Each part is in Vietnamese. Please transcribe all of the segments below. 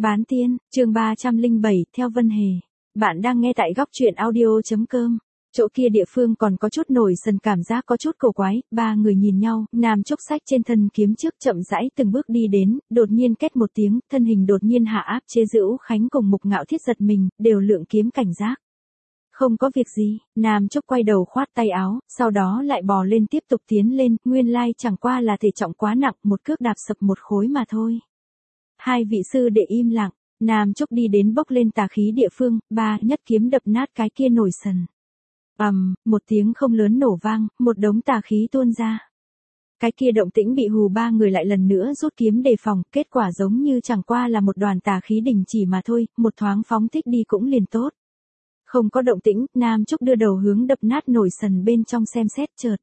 Bán tiên, chương 307, theo Vân Hề. Bạn đang nghe tại góc truyện audio.com. Chỗ kia địa phương còn có chút nổi sần, cảm giác có chút cổ quái, ba người nhìn nhau, Nam Trúc sách trên thân kiếm trước chậm rãi từng bước đi đến, đột nhiên két một tiếng, thân hình đột nhiên hạ áp chế Dữu Khánh cùng Mục Ngạo Thiết giật mình, đều lượng kiếm cảnh giác. Không có việc gì, Nam Trúc quay đầu khoát tay áo, sau đó lại bò lên tiếp tục tiến lên, nguyên lai chẳng qua là thể trọng quá nặng, một cước đạp sập một khối mà thôi. Hai vị sư đệ im lặng, Nam Trúc đi đến bốc lên tà khí địa phương, nhất kiếm đập nát cái kia nổi sần. Một tiếng không lớn nổ vang, một đống tà khí tuôn ra. Cái kia động tĩnh bị hù, ba người lại lần nữa rút kiếm đề phòng, kết quả giống như chẳng qua là một đoàn tà khí đình chỉ mà thôi, một thoáng phóng thích đi cũng liền tốt. Không có động tĩnh, Nam Trúc đưa đầu hướng đập nát nổi sần bên trong xem xét, chợt.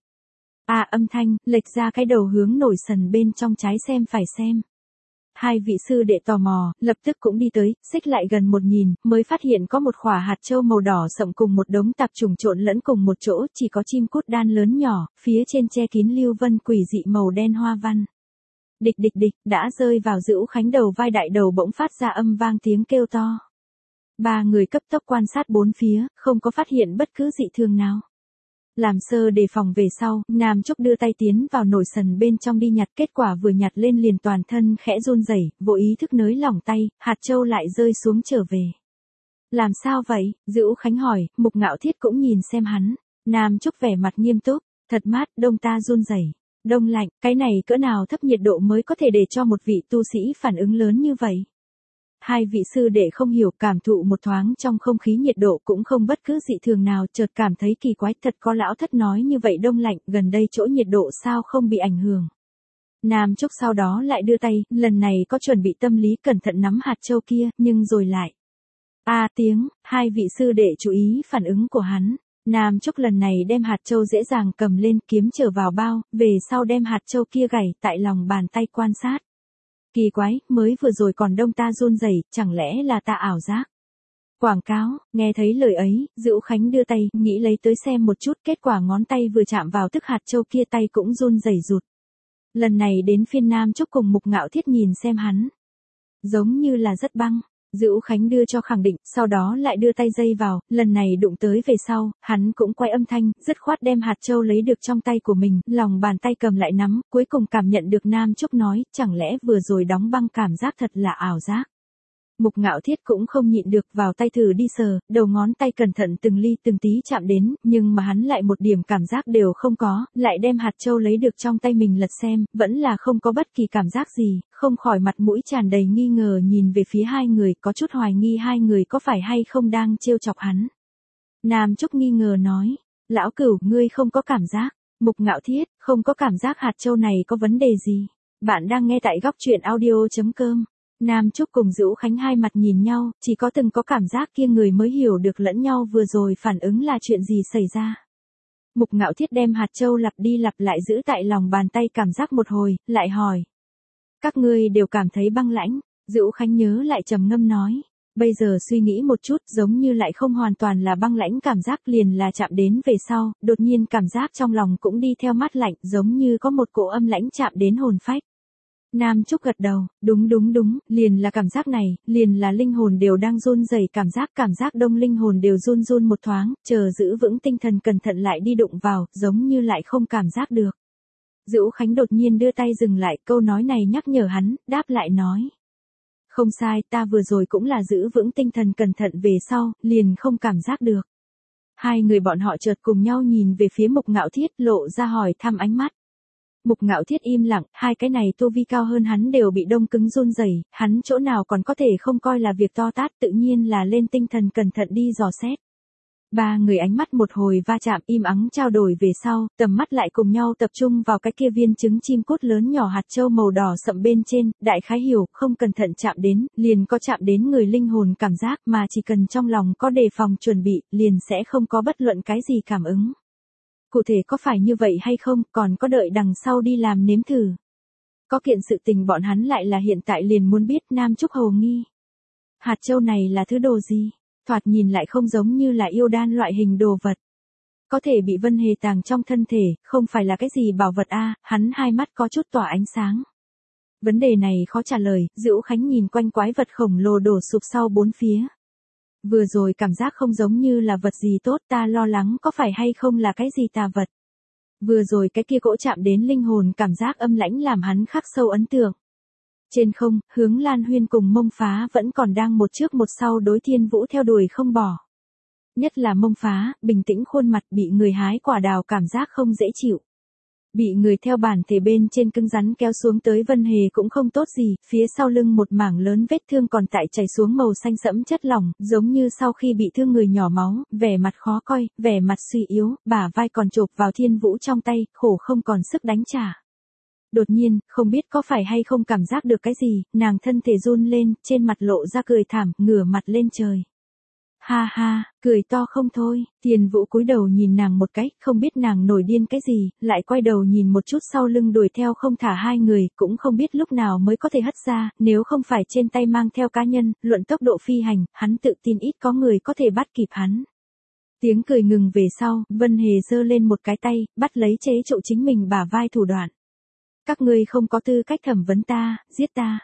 Âm thanh, lệch ra cái đầu hướng nổi sần bên trong trái xem phải xem. Hai vị sư đệ tò mò, lập tức cũng đi tới, xích lại gần một nhìn, mới phát hiện có một khỏa hạt châu màu đỏ sậm cùng một đống tạp trùng trộn lẫn cùng một chỗ, chỉ có chim cút đan lớn nhỏ, phía trên che kín lưu vân quỷ dị màu đen hoa văn. Địch, đã rơi vào Dữu Khánh đầu vai, đại đầu bỗng phát ra âm vang tiếng kêu to. Ba người cấp tốc quan sát bốn phía, không có phát hiện bất cứ dị thường nào. Làm sơ đề phòng về sau, Nam Trúc đưa tay tiến vào nổi sần bên trong đi nhặt, kết quả vừa nhặt lên liền toàn thân khẽ run rẩy, vô ý thức nới lỏng tay, hạt châu lại rơi xuống trở về. Làm sao vậy? Dữu Khánh hỏi, Mục Ngạo Thiết cũng nhìn xem hắn. Nam Trúc vẻ mặt nghiêm túc, thật mát, đông ta run rẩy. Đông lạnh, cái này cỡ nào thấp nhiệt độ mới có thể để cho một vị tu sĩ phản ứng lớn như vậy? Hai vị sư đệ không hiểu, cảm thụ một thoáng trong không khí nhiệt độ cũng không bất cứ dị thường nào, chợt cảm thấy kỳ quái, thật có lão thất nói như vậy đông lạnh, gần đây chỗ nhiệt độ sao không bị ảnh hưởng. Nam Trúc sau đó lại đưa tay, lần này có chuẩn bị tâm lý cẩn thận nắm hạt châu kia, nhưng rồi lại. Tiếng, hai vị sư đệ chú ý phản ứng của hắn. Nam Trúc lần này đem hạt châu dễ dàng cầm lên, kiếm trở vào bao, về sau đem hạt châu kia gảy tại lòng bàn tay quan sát. Kỳ quái, mới vừa rồi còn đông ta run rẩy, chẳng lẽ là ta ảo giác? Quảng cáo, nghe thấy lời ấy, Dữu Khánh đưa tay, nghĩ lấy tới xem một chút, kết quả ngón tay vừa chạm vào tức hạt châu kia tay cũng run rẩy rụt. Lần này đến phiên Nam Trúc cùng Mục Ngạo Thiết nhìn xem hắn. Giống như là rất băng. Dữu Khánh đưa cho khẳng định, sau đó lại đưa tay dây vào, lần này đụng tới về sau, hắn cũng quay âm thanh, dứt khoát đem hạt châu lấy được trong tay của mình, lòng bàn tay cầm lại nắm, cuối cùng cảm nhận được Nam Trúc nói, chẳng lẽ vừa rồi đóng băng cảm giác thật là ảo giác. Mục Ngạo Thiết cũng không nhịn được, vào tay thử đi sờ, đầu ngón tay cẩn thận từng ly từng tí chạm đến, nhưng mà hắn lại một điểm cảm giác đều không có, lại đem hạt châu lấy được trong tay mình lật xem, vẫn là không có bất kỳ cảm giác gì, không khỏi mặt mũi tràn đầy nghi ngờ nhìn về phía hai người, có chút hoài nghi hai người có phải hay không đang trêu chọc hắn. Nam Trúc nghi ngờ nói, lão cửu, ngươi không có cảm giác. Mục Ngạo Thiết, không có cảm giác hạt châu này có vấn đề gì. Bạn đang nghe tại góc truyện audio.com. Nam Trúc cùng Dữu Khánh hai mặt nhìn nhau, chỉ có từng có cảm giác kia người mới hiểu được lẫn nhau vừa rồi phản ứng là chuyện gì xảy ra. Mục Ngạo Thiết đem hạt châu lặp đi lặp lại giữ tại lòng bàn tay cảm giác một hồi, lại hỏi. Các ngươi đều cảm thấy băng lãnh, Dữu Khánh nhớ lại trầm ngâm nói. Bây giờ suy nghĩ một chút, giống như lại không hoàn toàn là băng lãnh, cảm giác liền là chạm đến về sau, đột nhiên cảm giác trong lòng cũng đi theo mát lạnh, giống như có một cỗ âm lãnh chạm đến hồn phách. Nam Trúc gật đầu, đúng, liền là cảm giác này, liền là linh hồn đều đang run rẩy, cảm giác đông linh hồn đều run một thoáng, chờ giữ vững tinh thần cẩn thận lại đi đụng vào, giống như lại không cảm giác được. Dữu Khánh đột nhiên đưa tay dừng lại, câu nói này nhắc nhở hắn, đáp lại nói. Không sai, ta vừa rồi cũng là giữ vững tinh thần cẩn thận về sau, liền không cảm giác được. Hai người bọn họ chợt cùng nhau nhìn về phía Mục Ngạo Thiết, lộ ra hỏi thăm ánh mắt. Mục Ngạo Thiết im lặng, hai cái này tu vi cao hơn hắn đều bị đông cứng run rẩy, hắn chỗ nào còn có thể không coi là việc to tát, tự nhiên là lên tinh thần cẩn thận đi dò xét. Ba người ánh mắt một hồi va chạm, im ắng trao đổi về sau, tầm mắt lại cùng nhau tập trung vào cái kia viên trứng chim cút lớn nhỏ hạt châu màu đỏ sậm bên trên, đại khái hiểu, không cẩn thận chạm đến, liền có chạm đến người linh hồn cảm giác, mà chỉ cần trong lòng có đề phòng chuẩn bị, liền sẽ không có bất luận cái gì cảm ứng. Cụ thể có phải như vậy hay không, còn có đợi đằng sau đi làm nếm thử. Có kiện sự tình bọn hắn lại là hiện tại liền muốn biết. Nam Trúc hồ nghi. Hạt châu này là thứ đồ gì? Thoạt nhìn lại không giống như là yêu đan loại hình đồ vật. Có thể bị Vân Hề tàng trong thân thể, không phải là cái gì bảo vật a? Hắn hai mắt có chút tỏa ánh sáng. Vấn đề này khó trả lời, Dữu Khánh nhìn quanh quái vật khổng lồ đổ sụp sau bốn phía. Vừa rồi cảm giác không giống như là vật gì tốt, ta lo lắng có phải hay không là cái gì tà vật. Vừa rồi cái kia cỗ chạm đến linh hồn, cảm giác âm lãnh làm hắn khắc sâu ấn tượng. Trên không, Hướng Lan Huyên cùng Mông Phá vẫn còn đang một trước một sau đối Thiên Vũ theo đuổi không bỏ. Nhất là Mông Phá, bình tĩnh khuôn mặt bị người hái quả đào cảm giác không dễ chịu. Bị người theo bản thể bên trên cứng rắn kéo xuống tới Vân Hề cũng không tốt gì, phía sau lưng một mảng lớn vết thương còn tại chảy xuống màu xanh sẫm chất lỏng, giống như sau khi bị thương người nhỏ máu, vẻ mặt khó coi, vẻ mặt suy yếu, bả vai còn chộp vào Thiên Vũ trong tay, khổ không còn sức đánh trả. Đột nhiên, không biết có phải hay không cảm giác được cái gì, nàng thân thể run lên, trên mặt lộ ra cười thảm, ngửa mặt lên trời. Ha ha, cười to không thôi, Thiên Vũ cúi đầu nhìn nàng một cái, không biết nàng nổi điên cái gì, lại quay đầu nhìn một chút sau lưng đuổi theo không thả hai người, cũng không biết lúc nào mới có thể hất ra, nếu không phải trên tay mang theo cá nhân, luận tốc độ phi hành, hắn tự tin ít có người có thể bắt kịp hắn. Tiếng cười ngừng về sau, Vân Hề giơ lên một cái tay, bắt lấy chế trụ chính mình bả vai thủ đoạn. Các ngươi không có tư cách thẩm vấn ta, giết ta.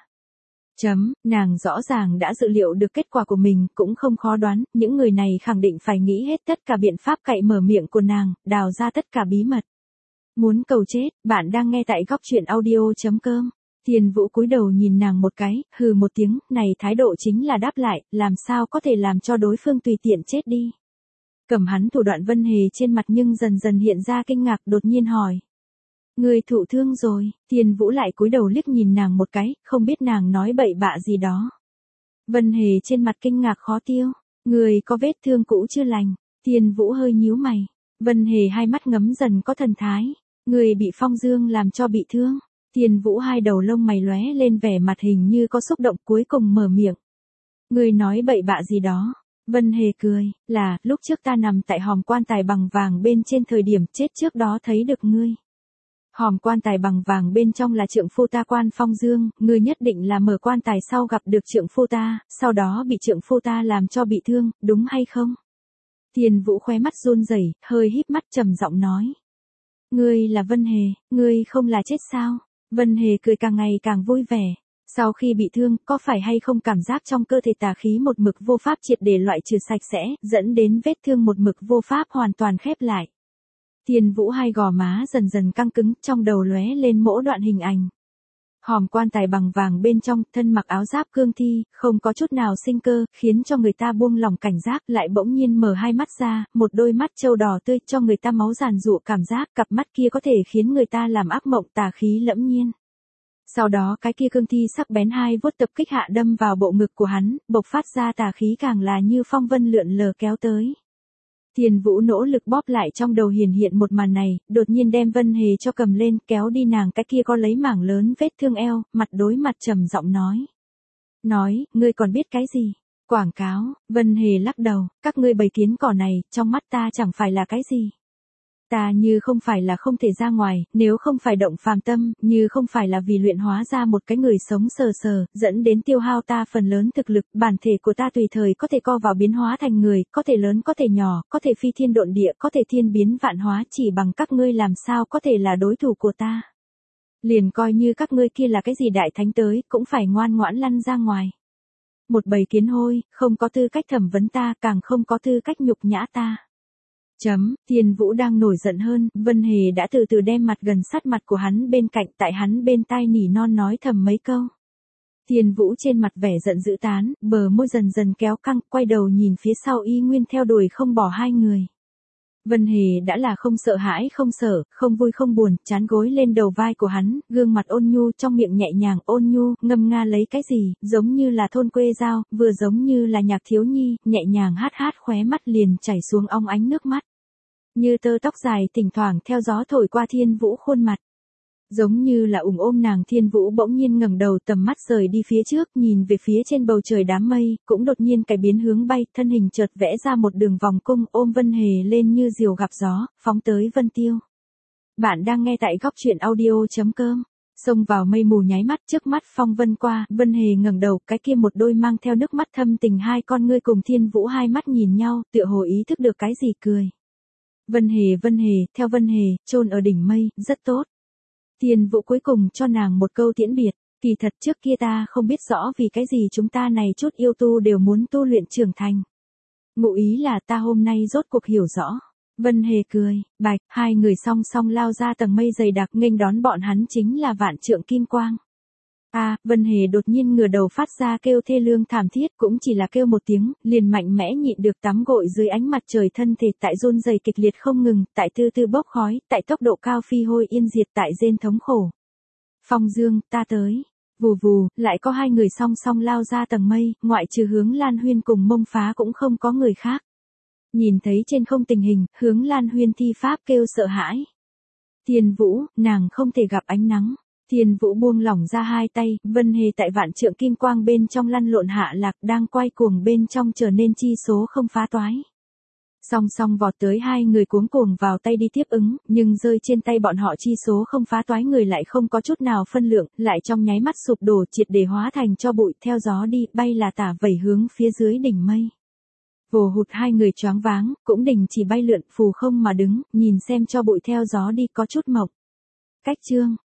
Nàng rõ ràng đã dự liệu được kết quả của mình, cũng không khó đoán, những người này khẳng định phải nghĩ hết tất cả biện pháp cậy mở miệng của nàng, đào ra tất cả bí mật. Muốn cầu chết, bạn đang nghe tại góc truyện audio.com. Thiên Vũ cúi đầu nhìn nàng một cái, hừ một tiếng, này thái độ chính là đáp lại, làm sao có thể làm cho đối phương tùy tiện chết đi. Cầm hắn thủ đoạn Vân Hề trên mặt nhưng dần dần hiện ra kinh ngạc, đột nhiên hỏi. Người thụ thương rồi, Thiên Vũ lại cúi đầu liếc nhìn nàng một cái, không biết nàng nói bậy bạ gì đó. Vân Hề trên mặt kinh ngạc khó tiêu, người có vết thương cũ chưa lành, Thiên Vũ hơi nhíu mày, Vân Hề hai mắt ngấm dần có thần thái, người bị Phong Dương làm cho bị thương, Thiên Vũ hai đầu lông mày lóe lên vẻ mặt hình như có xúc động cuối cùng mở miệng. Người nói bậy bạ gì đó. Vân Hề cười, là, lúc trước ta nằm tại hòm quan tài bằng vàng bên trên thời điểm chết trước đó thấy được ngươi. Hòm quan tài bằng vàng bên trong là trượng phu ta Quan Phong Dương, ngươi nhất định là mở quan tài sau gặp được trượng phu ta, sau đó bị trượng phu ta làm cho bị thương, đúng hay không? Thiên Vũ khóe mắt run rẩy, hơi híp mắt trầm giọng nói. Ngươi là Vân Hề, ngươi không là chết sao? Vân Hề cười càng ngày càng vui vẻ. Sau khi bị thương, có phải hay không cảm giác trong cơ thể tà khí một mực vô pháp triệt để loại trừ sạch sẽ, dẫn đến vết thương một mực vô pháp hoàn toàn khép lại. Thiên Vũ hai gò má dần dần căng cứng, trong đầu lóe lên mỗi đoạn hình ảnh. Hòm quan tài bằng vàng bên trong, thân mặc áo giáp cương thi, không có chút nào sinh cơ, khiến cho người ta buông lòng cảnh giác, lại bỗng nhiên mở hai mắt ra, một đôi mắt trâu đỏ tươi cho người ta máu giàn giụa cảm giác, cặp mắt kia có thể khiến người ta làm ác mộng tà khí lẫm nhiên. Sau đó cái kia cương thi sắc bén hai vuốt tập kích hạ đâm vào bộ ngực của hắn, bộc phát ra tà khí càng là như phong vân lượn lờ kéo tới. Thiên Vũ nỗ lực bóp lại trong đầu hiện một màn này, đột nhiên đem Vân Hề cho cầm lên, kéo đi nàng cái kia có lấy mảng lớn vết thương eo, mặt đối mặt trầm giọng nói. Nói, ngươi còn biết cái gì? Quảng cáo, Vân Hề lắc đầu, các ngươi bầy kiến cỏ này, trong mắt ta chẳng phải là cái gì. Ta như không phải là không thể ra ngoài, nếu không phải động phàm tâm, như không phải là vì luyện hóa ra một cái người sống sờ sờ, dẫn đến tiêu hao ta phần lớn thực lực, bản thể của ta tùy thời có thể co vào biến hóa thành người, có thể lớn có thể nhỏ, có thể phi thiên độn địa, có thể thiên biến vạn hóa, chỉ bằng các ngươi làm sao có thể là đối thủ của ta. Liền coi như các ngươi kia là cái gì đại thánh tới, cũng phải ngoan ngoãn lăn ra ngoài. Một bầy kiến hôi, không có tư cách thẩm vấn ta, càng không có tư cách nhục nhã ta. Thiên Vũ đang nổi giận hơn, Vân Hề đã từ từ đem mặt gần sát mặt của hắn bên cạnh, tại hắn bên tai nỉ non nói thầm mấy câu. Thiên Vũ trên mặt vẻ giận dữ tán, bờ môi dần dần kéo căng, quay đầu nhìn phía sau y nguyên theo đuổi không bỏ hai người. Vân Hề đã là không sợ hãi không sợ, không vui không buồn, chán gối lên đầu vai của hắn, gương mặt ôn nhu trong miệng nhẹ nhàng ôn nhu, ngâm nga lấy cái gì, giống như là thôn quê giao, vừa giống như là nhạc thiếu nhi, nhẹ nhàng hát hát khóe mắt liền chảy xuống ong ánh nước mắt. Như tơ tóc dài thỉnh thoảng theo gió thổi qua Thiên Vũ khuôn mặt. Giống như là ôm nàng Thiên Vũ bỗng nhiên ngẩng đầu tầm mắt rời đi phía trước, nhìn về phía trên bầu trời đám mây, cũng đột nhiên cải biến hướng bay, thân hình chợt vẽ ra một đường vòng cung ôm Vân Hề lên như diều gặp gió, phóng tới Vân Tiêu. Bạn đang nghe tại góc truyện audio.com. Xông vào mây mù nháy mắt trước mắt phong vân qua, Vân Hề ngẩng đầu, cái kia một đôi mang theo nước mắt thâm tình hai con ngươi cùng Thiên Vũ hai mắt nhìn nhau, tựa hồ ý thức được cái gì cười. Vân Hề, theo Vân Hề, chôn ở đỉnh mây, rất tốt. Thiên Vũ cuối cùng cho nàng một câu tiễn biệt, Kỳ thật trước kia ta không biết rõ vì cái gì chúng ta này chút yêu tu đều muốn tu luyện trưởng thành. Ngụ ý là ta hôm nay rốt cuộc hiểu rõ. Vân Hề cười, bạch, hai người song song lao ra tầng mây dày đặc nghênh đón bọn hắn chính là Vạn Trượng Kim Quang. Vân Hề đột nhiên ngửa đầu phát ra kêu thê lương thảm thiết, cũng chỉ là kêu một tiếng, liền mạnh mẽ nhịn được tắm gội dưới ánh mặt trời, thân thể tại run rẩy kịch liệt không ngừng, tại từ từ bốc khói, tại tốc độ cao phi hôi yên diệt, tại rên thống khổ. Phong Dương, ta tới. Vù vù, lại có hai người song song lao ra tầng mây, ngoại trừ Hướng Lan Huyên cùng Mông Phá cũng không có người khác. Nhìn thấy trên không tình hình, Hướng Lan Huyên thi pháp kêu sợ hãi. Thiên Vũ, nàng không thể gặp ánh nắng. Thiên Vũ buông lỏng ra hai tay, Vân Hề tại Vạn Trượng Kim Quang bên trong lăn lộn hạ lạc, đang quay cuồng bên trong trở nên chi số không phá toái. Song song vọt tới hai người cuống cuồng vào tay đi tiếp ứng, nhưng rơi trên tay bọn họ chi số không phá toái người lại không có chút nào phân lượng, lại trong nháy mắt sụp đổ, triệt để hóa thành cho bụi, theo gió đi, bay là tả vẩy hướng phía dưới đỉnh mây. Vồ hụt hai người choáng váng, cũng đình chỉ bay lượn, phù không mà đứng, nhìn xem cho bụi theo gió đi, có chút mộng. Cách chương